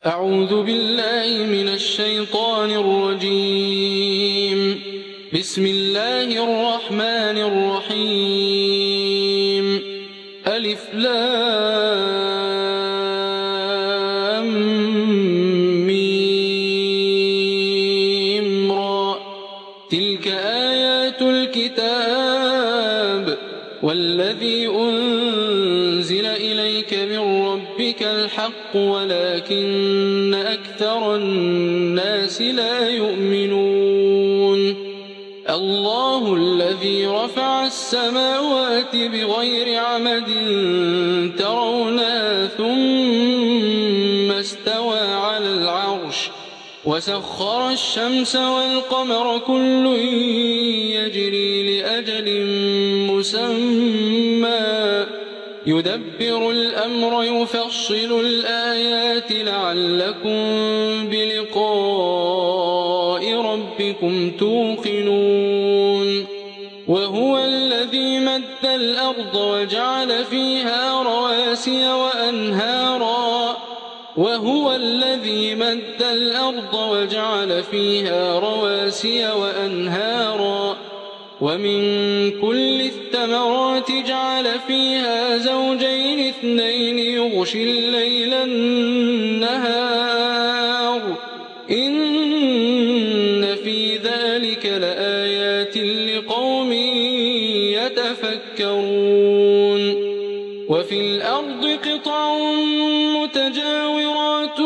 أعوذ بالله من الشيطان الرجيم. بسم الله الرحمن الرحيم. ألف لام ميم را. تلك آيات الكتاب والذي أنزل إليك من ربك الحق ولكن أكثر الناس لا يؤمنون. الله الذي رفع السماوات بغير عمد ترونها ثم استوى على العرش وسخر الشمس والقمر كل يجري لأجل مسمى يدبر الأمر يفصل الآيات لعلكم بلقاء ربكم توقنون. وهو الذي مد الأرض وجعل فيها رواسي وأنهارا ومن كل الثمرات جعل فيها زوجين اثنين يغشي الليل النهار إن في ذلك لآيات لقوم يتفكرون. وفي الأرض قطع متجاورات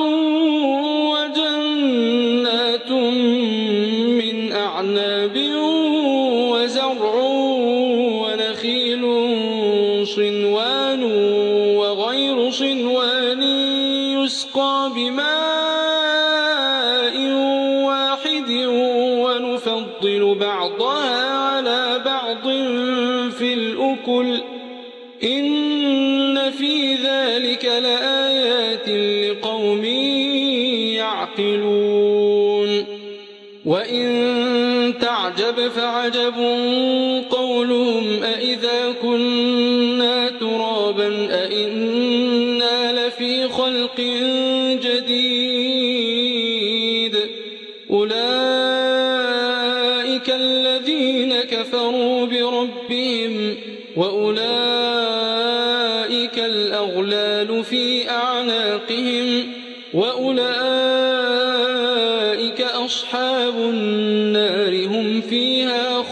وجنات من أعناب وزرع ونخيل صنوان وغير صنوان يسقى بماء واحد ونفضل بعضها على بعض في الأكل إن في ذلك لآيات لقوم يعقلون. وإن تعجب فعجب قولهم أإذا كنا ترابا أإنا لفي خلق جديد أولئك الذين كفروا بربهم وأولئك الأغلال في أعناقهم وأولئك أصحاب النار هم فيها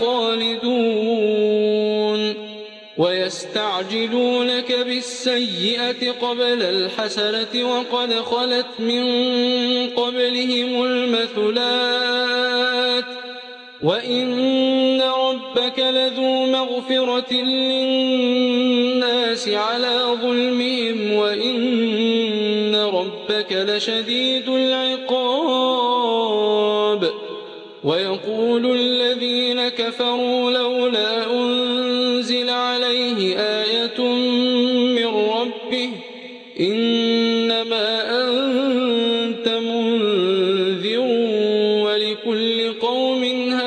خالدون. ويستعجلونك بالسيئة قبل الحسنة وقد خلت من قبلهم المثلات وإن ربك لذو مغفرة للناس على ظلمهم وإن ربك لشديد العقاب. ويقول الذين كفروا لولا أنزل عليه آية من ربه إنما أنت منذر ولكل قوم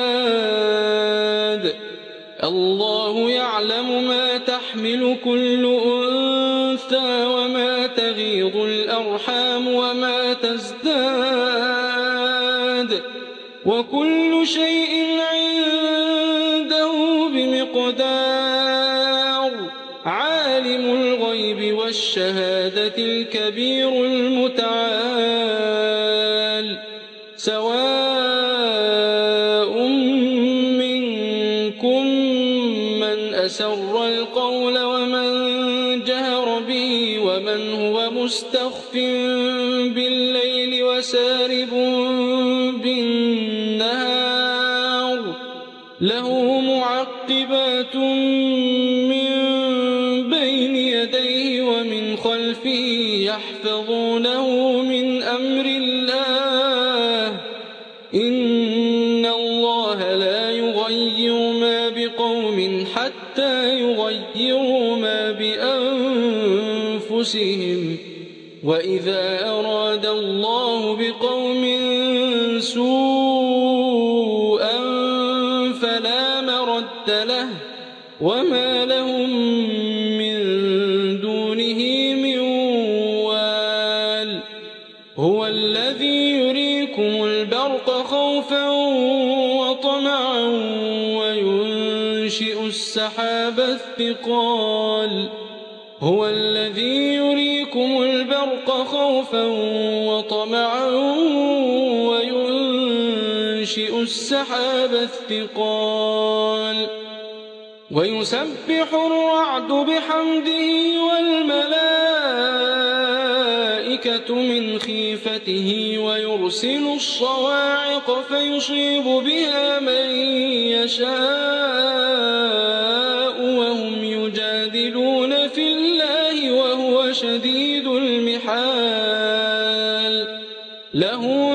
هاد الله يعلم ما تحمل كل أنثى وما تغيض الأرحام وما تزداد وكل شيء عنده بمقدار. عالم الغيب والشهادة الكبير المتعال سواء منكم من أسر القول ومن جهر به ومن هو مستخف بالليل وسارب بالنهار له معقبات من بين يديه ومن خلفه يحفظونه من أمر الله إن الله لا يغير ما بقوم حتى يغيروا ما بأنفسهم وإذا أراد الله بقوم سوءا فلا مرد له وما لهم من دونه من وال هو الذي يريكم البرق خوفا وطمعا وينشئ السحاب الثقال هو الذي يريكم البرق خوفا وطمعا وينشئ السحاب الثقال ويسبح الرعد بحمده والملائكة من خيفته ويرسل الصواعق فيصيب بها من يشاء وهم يجادلون في الله وهو شديد المحال له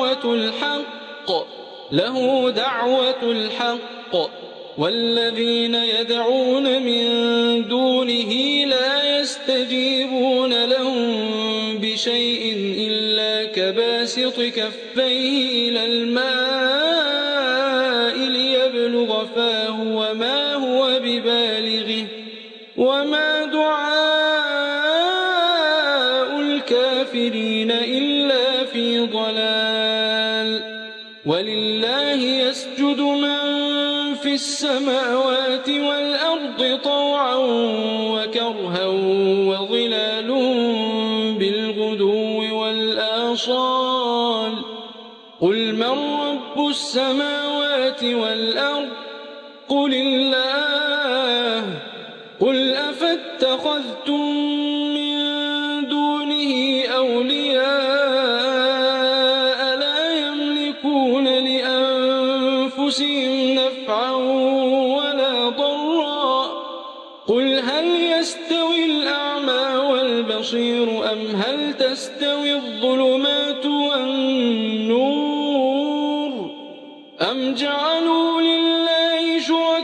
دعوة الحق والذين يدعون من دونه لا يستجيبون لهم بشيء إلا كباسط كفيه إلى الماء ليبلغ فاه وما هو ببالغه وما دعاء الكافرين إلا في ضلال ولله يسجد من في السماوات والأرض طوعا وكرها وظلال بالغدو والآصال قل من رب السماوات والأرض قل الله قل أفاتخذتم من دونه أولياء لا يملكون لأنفسهم نفعا ولا ضرا قل هل يستوي الأعمى والبصير أم هل تستوي الظلمات والنور أم جعلوا لله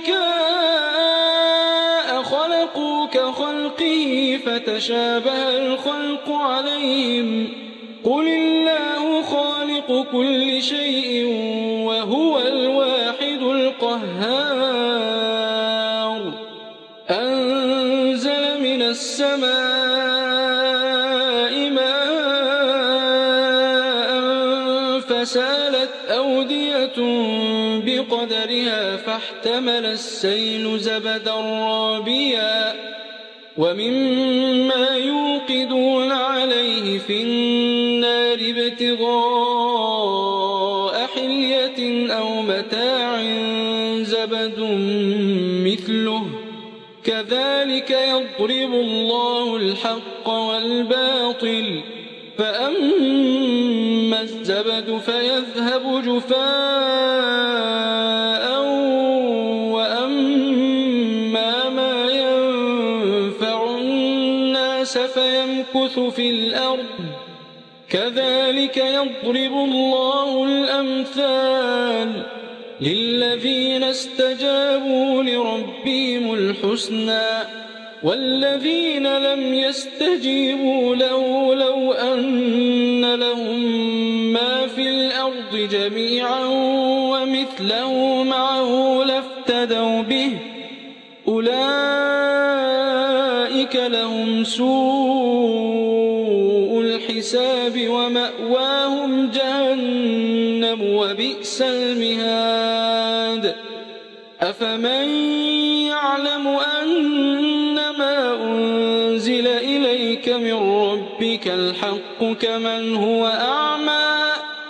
شركاء خلقوا كخلقه فتشابه الخلق عليهم قل الله خالق كل شيء وهو الواحد القهار أنزل من السماء ماء فسالت أودية بقدرها فاحتمل السيل زبدا رابيا ومما يوقدون عليه في النار ابتغاء حلية أو متاع زبد مثله كذلك يضرب الله الحق والباطل فأما الزبد فيذهب جفاء وأما ما ينفع الناس فيمكث في الأرض كذلك يضرب الله الأمثال للذين استجابوا لربهم الحسنى والذين لم يستجيبوا له لو أن لهم ما في الأرض جميعا ومثله معه لافتدوا به أولئك لهم سوء الحساب ومأواهم جهنم وبئس المهاد أفمن يعلم أنما أنزل إليك من ربك الحق كمن هو أعمى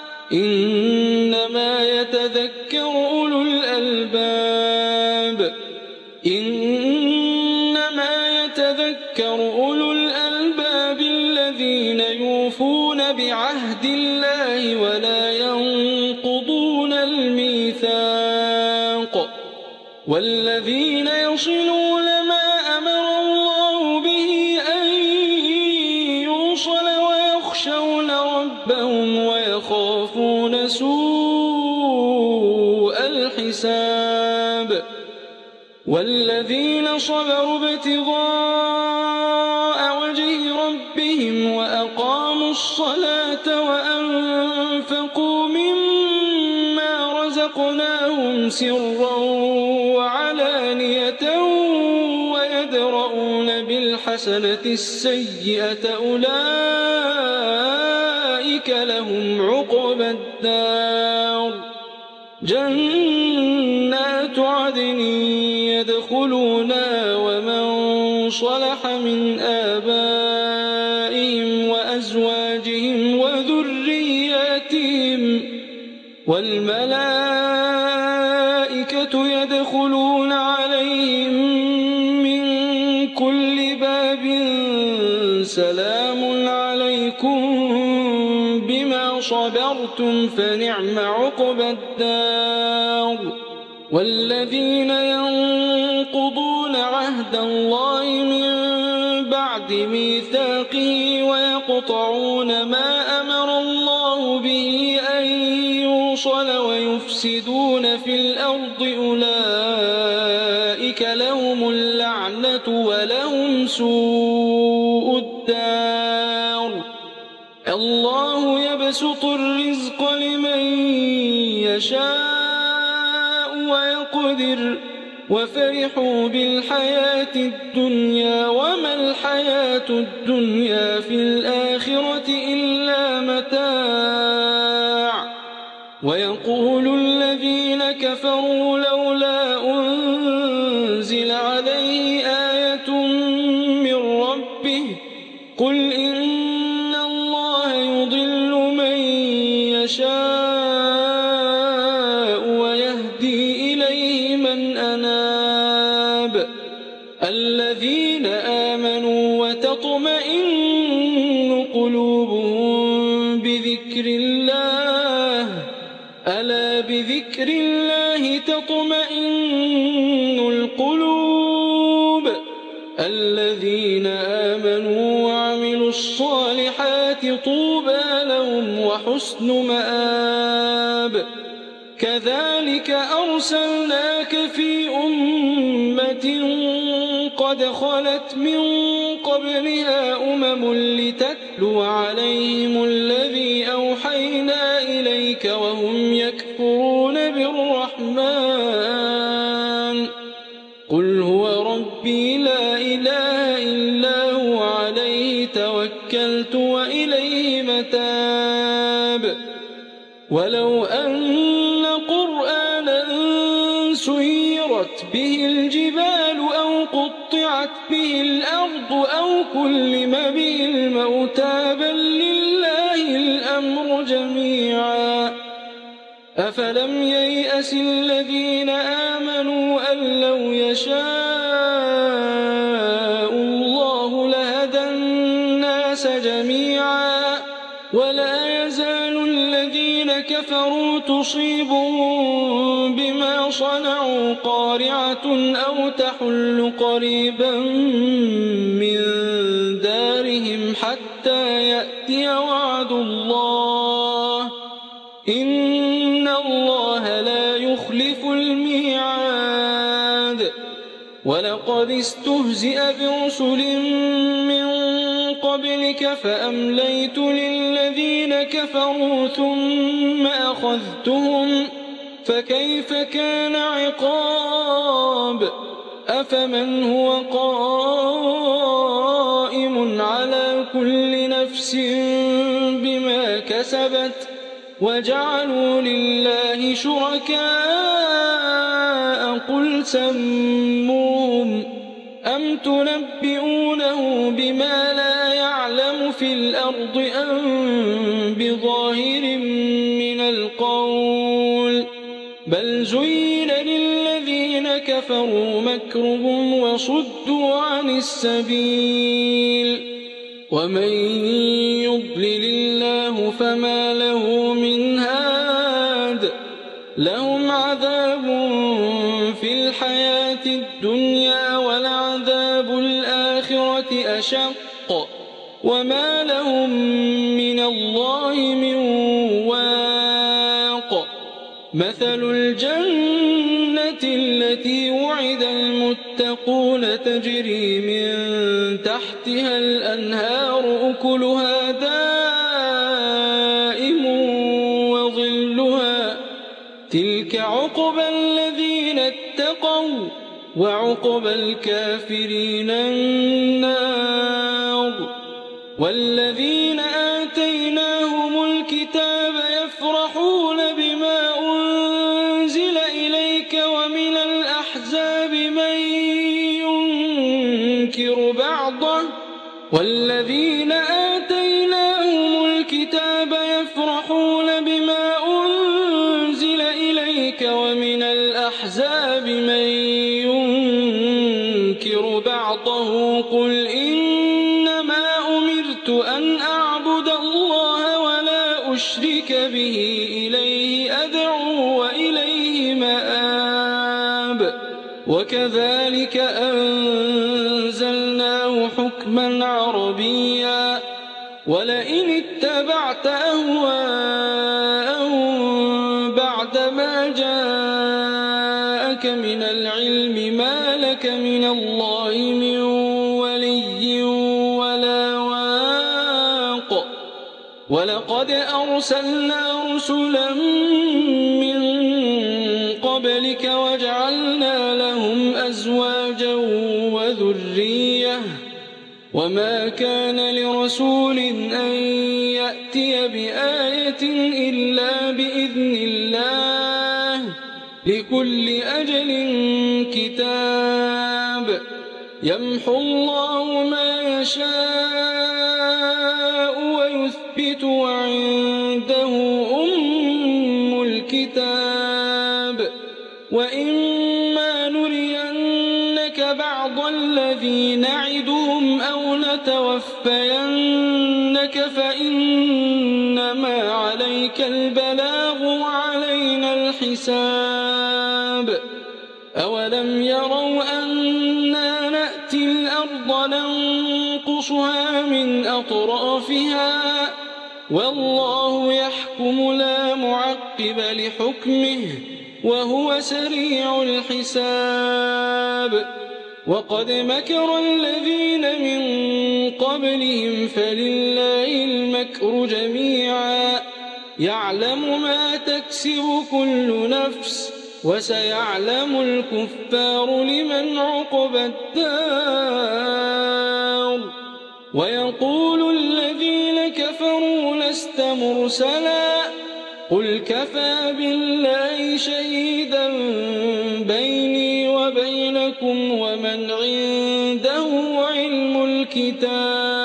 إنما يتذكر أولو الألباب الذين يوفون بعهد الله ولا ينقضون الميثاق والذين يصلون ما أمر الله به أن يوصل ويخشون ربهم ويخافون سوء الحساب والذين صبروا ابتغاء وجه ربهم وأقاموا الصلاة وأنفقوا مما رزقناهم سرا وعلانية ويدرؤون بالحسنة السيئة أولئك فأولئك لهم عقبى الدار جنات عدن يدخلونها ومن صلح من آبائهم وأزواجهم وذرياتهم والملائكة يدخلون عليهم من كل باب سلام عليكم بما صبرتم فنعم عقبى الدار والذين ينقضون عهد الله من بعد ميثاقه ويقطعون ما أمر الله به أن يوصل ويفسدون في الأرض أولئك لهم اللعنة ولهم سوء الدار الله يبسط الرزق لمن يشاء ويقدر وفرحوا بالحياة الدنيا وما الحياة الدنيا في الآخرة إلا متاع ويقول الذين كفروا لولا أنزل عليه آية من ربه قل إن الله يضل من يشاء ويهدي إليه من أناب الذين آمنوا وتطمئن قلوبهم بذكر الله ألا بذكر الله تطمئن القلوب الذين آمنوا وعملوا الصالحات طوبى لهم وحسن مآب كذلك أرسلناك في أمة قد خلت من قبلها لتتلو عليهم الذي أوحينا إليك وهم يكفرون بالرحمن قل هو ربي لا إله إلا هو عليه توكلت وإليه متاب ولو أن قرآنا سيرت به الجبال أو قطعت به الأرض أو كلم به الموتى بل لله الأمر جميعا أفلم ييأس الذين آمنوا أن لو يشاء الله لهدى الناس جميعا ولا يزال الذين كفروا تصيبهم بما صنعوا قارعة أو تحل قريبا من دارهم حتى يأتي وعد الله إن الله لا يخلف الميعاد ولقد استهزئ برسل من قبلك فأمليت للذين كفروا ثم أخذتهم فكيف كان عقاب أفمن هو قائم على كل نفس بما كسبت وجعلوا لله شركاء قل سموهم أم تنبئونه بما لا يعلم في الأرض أم بظاهر من القول بل زين للذين كفروا مكرهم وصدوا عن السبيل ومن يضلل الله فما له من هاد لهم عذاب في الحياة الدنيا ولعذاب الآخرة أشق وما لهم من الله من واق مثل الجنة التي وعد المتقون تجري من تحتها الأنهار أكلها دائم وظلها تلك عقبى الذين اتقوا وعقبى الكافرين النار والذين آتيناهم الكتاب يفرحون بما أنزل إليك ومن الأحزاب من ينكر بعضه والذين آتيناهم الكتاب يفرحون بما أنزل إليك ومن الأحزاب من ينكر بعضه قل إنما أمرت أن أعبد الله ولا أشرك به إليه أدعو وإليه مآب وكذلك أنزلناه حكما عربيا ولئن اتبعت أهواءهم بعدما جاءك من العلم ما لك من الله من ولي ولا واق ولقد أرسلنا رسلا من قبلك وجعلنا لهم أزواجا وذرية وما كان لرسول أن يأتي بآية إلا بإذن الله لكل أجل كتاب يمحو الله ما يشاء ويثبت وعنده أم الكتاب وإما نرينك بعض الذي نعدهم أو نتوفينك فإنما عليك البلاغ وعلينا الحساب أولم يروا أنا نأتي الأرض ننقصها من أطرافها والله يحكم لا معقب لحكمه وهو سريع الحساب وقد مكر الذين من قبلهم فلله المكر جميعا يعلم ما تكسب كل نفس وسيعلم الكفار لمن عقبى الدار ويقول الذين كفروا لست مرسلا قل كفى بالله شهيدا بيني وبينكم ومن عنده علم الكتاب